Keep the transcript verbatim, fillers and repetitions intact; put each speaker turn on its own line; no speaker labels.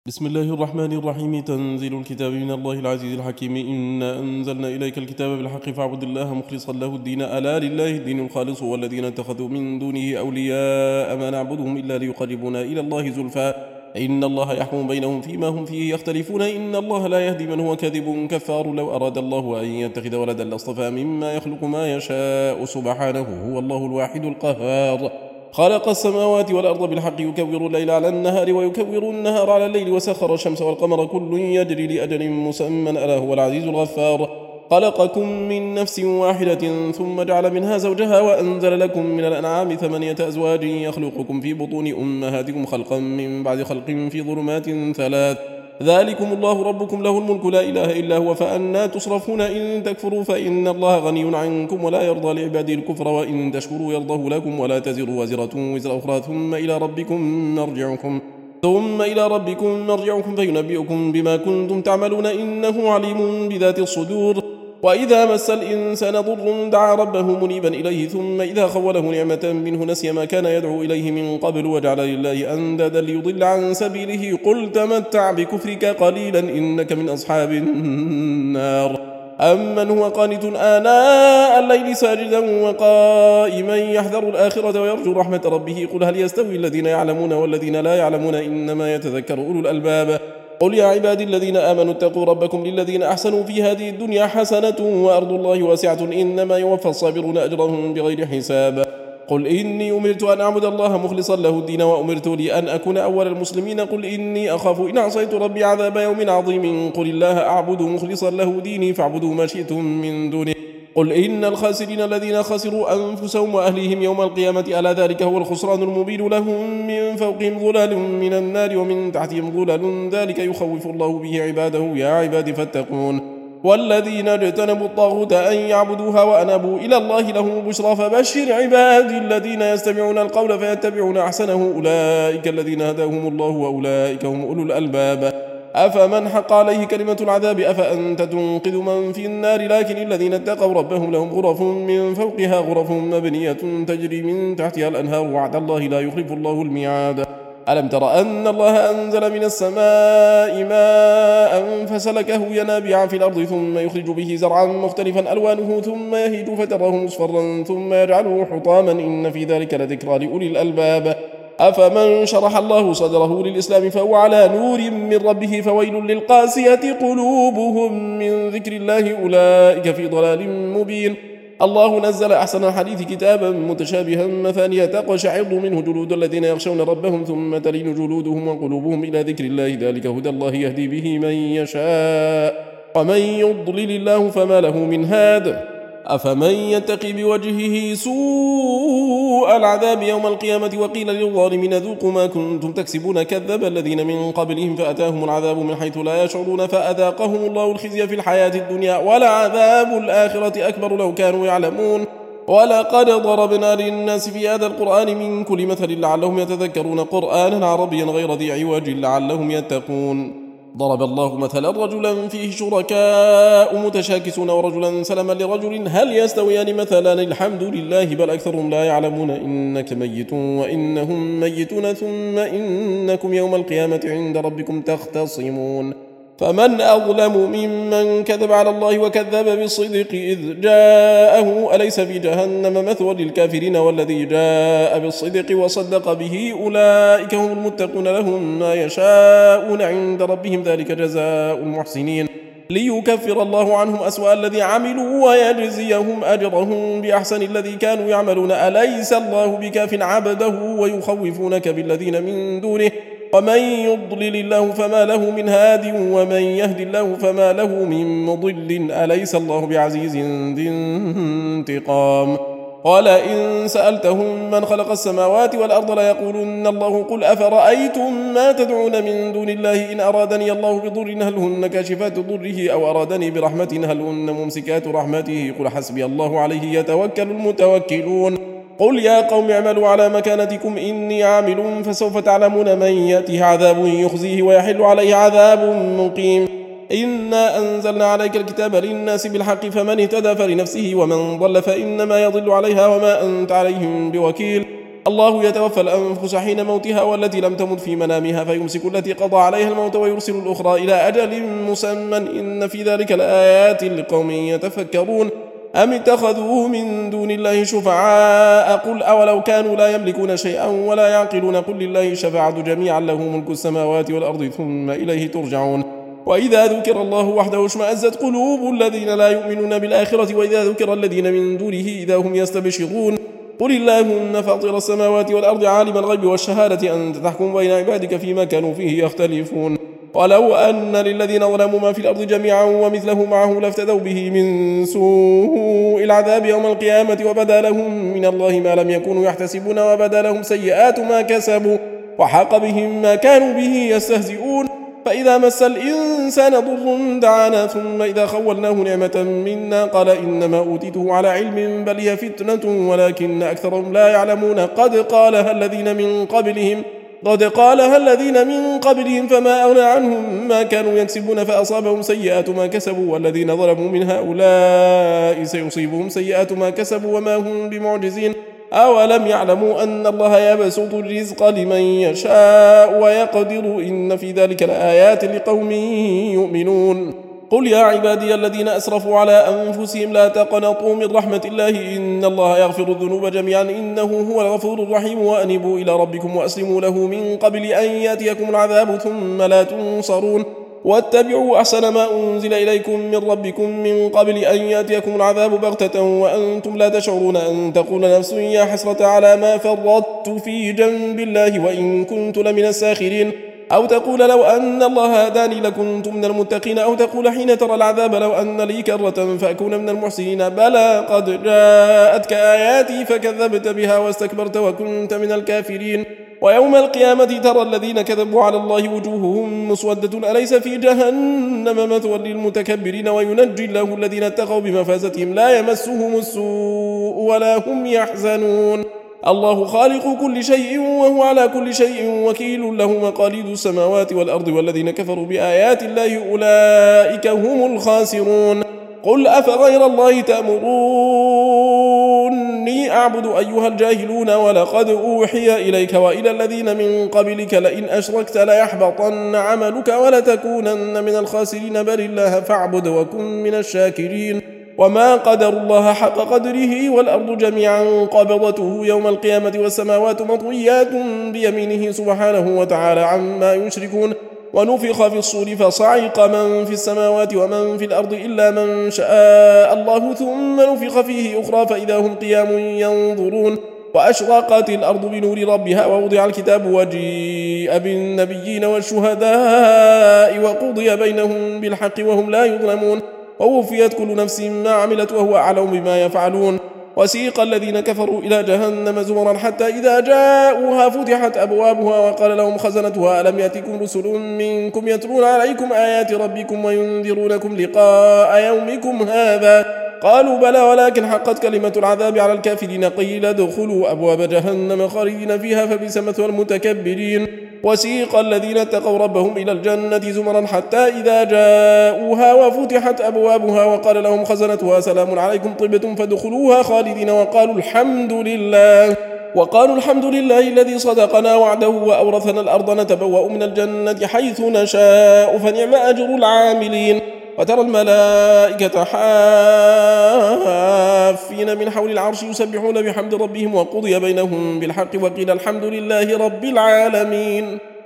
بسم الله الرحمن الرحيم. تنزيل الكتاب من الله العزيز الحكيم. إنا أنزلنا إليك الكتاب بالحق فاعبد الله مخلصا له الدين. ألا لله الدين الخالص والذين اتخذوا من دونه أولياء ما نعبدهم إلا ليقربونا إلى الله زلفى إن الله يحكم بينهم فيما هم فيه يختلفون. إن الله لا يهدي من هو كاذب كفار. لو أراد الله أن يتخذ ولدا لاصطفى مما يخلق ما يشاء سبحانه هو الله الواحد القهار. خلق السماوات والأرض بالحق يكور الليل على النهار ويكور النهار على الليل وسخر الشمس والقمر كل يجري لأجل مسمى ألا هو العزيز الغفار. خلقكم من نفس واحدة ثم جعل منها زوجها وأنزل لكم من الأنعام ثمانية أزواج يخلقكم في بطون أمهاتكم خلقا من بعد خلق في ظلمات ثلاث ذلكم الله ربكم له الملك لا إله إلا هو فأنى تصرفون. إن تكفروا فإن الله غني عنكم ولا يرضى لعباده الكفر وإن تشكروا يرضه لكم ولا تزر وزرة وزر أخرى ثم إلى ربكم مرجعكم ثم إلى ربكم مرجعكم فينبئكم بما كنتم تعملون إنه عليم بذات الصدور. وإذا مس الإنسان ضر دعا ربه منيبا إليه ثم إذا خوله نعمة منه نسي ما كان يدعو إليه من قبل وجعل لله أندادا ليضل عن سبيله. قل تمتع بكفرك قليلا إنك من أصحاب النار. أمن هو قانت آناء الليل ساجدا وقائما يحذر الآخرة ويرجو رحمة ربه. قل هل يستوي الذين يعلمون والذين لا يعلمون إنما يتذكر أولو الألباب. قل يا عبادي الذين آمنوا اتقوا ربكم للذين أحسنوا في هذه الدنيا حسنة وأرض الله واسعة إنما يوفى الصابرون أجرهم بغير حساب. قل إني أمرت أن أعبد الله مخلصا له الدين وأمرت لأن أكون أول المسلمين. قل إني أخاف إن عصيت ربي عذاب يوم عظيم. قل الله أعبد مخلصا له ديني فاعبدوا ما شئتم من دونه. قل إن الخاسرين الذين خسروا أنفسهم وأهليهم يوم القيامة ألا ذلك هو الخسران المبين. لهم من فوقهم ظلال من النار ومن تحتهم ظلال ذلك يخوف الله به عباده يا عباد فاتقون. والذين اجتنبوا الطاغوت أن يعبدوها وأنابوا إلى الله لهم البشرى فبشر عبادي الذين يستمعون القول فيتبعون أحسنه أولئك الذين هداهم الله وأولئك هم أولو الألباب. أفمن حق عليه كلمة العذاب أفأنت تنقذ من في النار. لكن الذين اتقوا ربهم لهم غرف من فوقها غرف مبنية تجري من تحتها الأنهار وعد الله لا يخلف الله الميعاد. ألم تر أن الله أنزل من السماء ماء فسلكه ينابيع في الأرض ثم يخرج به زرعا مختلفا ألوانه ثم يهيج فتره مصفرا ثم يجعله حطاما إن في ذلك لذكرى لأولي الألباب. أفمن شرح الله صدره للإسلام فهو على نور من ربه فويل للقاسية قلوبهم من ذكر الله أولئك في ضلال مبين. الله نزل أحسن الحديث كتابا متشابها مثانية تقشعر منه جلود الذين يخشون ربهم ثم تلين جلودهم وقلوبهم إلى ذكر الله ذلك هدى الله يهدي به من يشاء ومن يضلل الله فما له من هاد. أفمن يتقي بوجهه سوء العذاب يوم القيامة وقيل للظالمين ذوقوا ما كنتم تكسبون كذب الذين من قبلهم فأتاهم العذاب من حيث لا يشعرون فأذاقهم الله الخزي في الحياة الدنيا ولعذاب الآخرة أكبر لو كانوا يعلمون. ولقد ضربنا للناس في هذا القرآن من كل مثل لعلهم يتذكرون قرآنا عربيا غير ذي عوج لعلهم يتقون. ضرب الله مثلا رجلا فيه شركاء متشاكسون ورجلا سلما لرجل هل يستويان مثلا الحمد لله بل أكثرهم لا يعلمون إنك ميت وإنهم ميتون ثم إنكم يوم القيامة عند ربكم تختصمون. فمن أظلم ممن كذب على الله وكذب بالصدق إذ جاءه أليس في جهنم مثوى للكافرين والذي جاء بالصدق وصدق به أولئك هم المتقون لهم ما يشاءون عند ربهم ذلك جزاء المحسنين ليكفر الله عنهم أسوأ الذي عملوا ويجزيهم أجرهم بأحسن الذي كانوا يعملون. أليس الله بكاف عبده ويخوفونك بالذين من دونه ومن يضلل الله فما له من هاد ومن يهد الله فما له من مضل. أليس الله بعزيز ذي انتقام. قال إن سألتهم من خلق السماوات والأرض ليقولن الله. قل أفرأيتم ما تدعون من دون الله إن أرادني الله بضر هل هن كاشفات ضره أو أرادني برحمة هل هن ممسكات رحمته. قل حسبي الله عليه يتوكل المتوكلون. قل يا قوم اعملوا على مكانتكم إني عامل فسوف تعلمون من يأتيه عذاب يخزيه ويحل عليه عذاب مقيم. إنا أنزلنا عليك الكتاب للناس بالحق فمن اهتدى فلنفسه ومن ضل فإنما يضل عليها وما أنت عليهم بوكيل. الله يتوفى الأنفس حين موتها والتي لم تمت في منامها فيمسك التي قضى عليها الموت ويرسل الأخرى إلى أجل مسمى إن في ذلك لآيات لقوم يتفكرون أم اتخذوا من دون الله شفعاء قل أولو كانوا لا يملكون شيئا ولا يعقلون قل لله الشفاعة جميعا له ملك السماوات والأرض ثم إليه ترجعون وإذا ذكر الله وحده اشمأزت قلوب الذين لا يؤمنون بالآخرة وإذا ذكر الذين من دونه إذا هم يستبشرون قل اللهم فاطر السماوات والأرض عالم الغيب والشهادة أنت تحكم بين عبادك فيما كانوا فيه يختلفون ولو أن للذين ظلموا ما في الأرض جميعا ومثله معه لافتدوا به من سوء العذاب يوم القيامة وبدا لهم من الله ما لم يكونوا يحتسبون وبدا لهم سيئات ما كسبوا وحاق بهم ما كانوا به يستهزئون فإذا مس الإنسان ضر دعانا ثم إذا خولناه نعمة منا قال إنما أوتيته على علم بل هي فتنة ولكن أكثرهم لا يعلمون قد قالها الذين من قبلهم قد قالها الذين من قبلهم فما أغنى عنهم ما كانوا يكسبون فأصابهم سيئات ما كسبوا والذين ظلموا من هؤلاء سيصيبهم سيئات ما كسبوا وما هم بمعجزين أولم يعلموا أن الله يبسط الرزق لمن يشاء ويقدر إن في ذلك لآيات لقوم يؤمنون قل يا عبادي الذين أسرفوا على أنفسهم لا تقنطوا من رحمة الله إن الله يغفر الذنوب جميعا إنه هو الغفور الرحيم وأنبوا إلى ربكم وأسلموا له من قبل أن يأتيكم العذاب ثم لا تنصرون واتبعوا أحسن ما أنزل إليكم من ربكم من قبل أن يأتيكم العذاب بغتة وأنتم لا تشعرون أن تقول نفس يا حسرة على ما فرطت في جنب الله وإن كنت لمن الساخرين أو تقول لو أن الله هداني لكنت من المتقين أو تقول حين ترى العذاب لو أن لي كرة فأكون من المحسنين بلى قد جاءتك آياتي فكذبت بها واستكبرت وكنت من الكافرين ويوم القيامة ترى الذين كذبوا على الله وجوههم مسودة أليس في جهنم مثوى للمتكبرين وينجي الله الذين اتقوا بمفازتهم لا يمسهم السوء ولا هم يحزنون الله خالق كل شيء وهو على كل شيء وكيل له مقاليد السماوات والأرض والذين كفروا بآيات الله أولئك هم الخاسرون قل أفغير الله تأمروني أعبد أيها الجاهلون ولقد أوحي إليك وإلى الذين من قبلك لئن أشركت ليحبطن عملك ولتكونن من الخاسرين بل الله فاعبد وكن من الشاكرين وما قدر الله حق قدره والأرض جميعا قبضته يوم القيامة والسماوات مطويات بيمينه سبحانه وتعالى عما يشركون ونفخ في الصور فصعق من في السماوات ومن في الأرض إلا من شاء الله ثم نفخ فيه أخرى فإذا هم قيام ينظرون وأشرقت الأرض بنور ربها ووضع الكتاب وجيء بالنبيين والشهداء وقضي بينهم بالحق وهم لا يظلمون ووفيت كل نفس ما عملت وهو أعلم بما يفعلون وسيق الذين كفروا إلى جهنم زمرا حتى إذا جاءوها فتحت أبوابها وقال لهم خزنتها ألم يأتكم رسل منكم يتلون عليكم آيات ربكم وينذرونكم لقاء يومكم هذا قالوا بلى ولكن حقت كلمة العذاب على الكافرين قيل ادخلوا أبواب جهنم خالدين فيها فبئس مثوى المتكبرين وسيق الذين اتقوا ربهم إلى الجنة زمرا حتى إذا جاءوها وفتحت أبوابها وقال لهم خزنتها سلام عليكم طبتم فادخلوها خالدين وقالوا الحمد لله وقالوا الحمد لله الذي صدقنا وعده وأورثنا الأرض نتبوأ من الجنة حيث نشاء فنعم أجر العاملين وترى الملائكة حافين من حول العرش يسبحون بحمد ربهم وقضي بينهم بالحق وقيل الحمد لله رب العالمين.